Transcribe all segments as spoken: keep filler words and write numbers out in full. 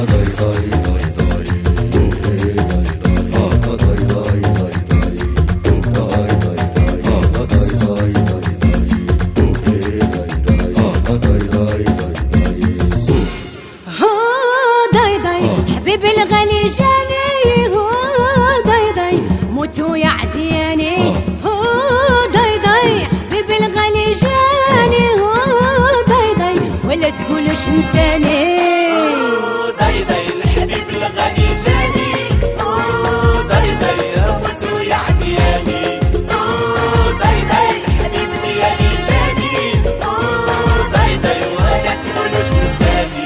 حبيب الغالي جاني هو ضي ضي موتو يا عدياني هو ضي ضي حبيب الغالي جاني هو ضي ضي ولا تقولوش نساني ضي ضي الحبيب الغالي جاني هو ضي ضي موتو يا عدياني هو ضي ضي الحبيب ديالي جاني هو ضي ضي ولا تقولوش نساني.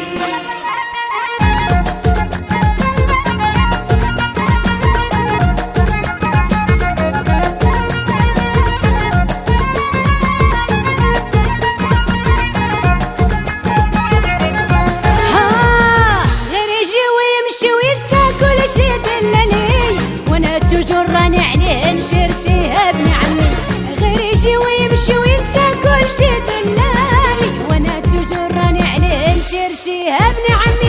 توجور راني عليه نشير شيها ابن عمي غير يجي ويمشي وينسى كل شي دلالي وانا توجور راني عليه نشير شيها ابن عمي.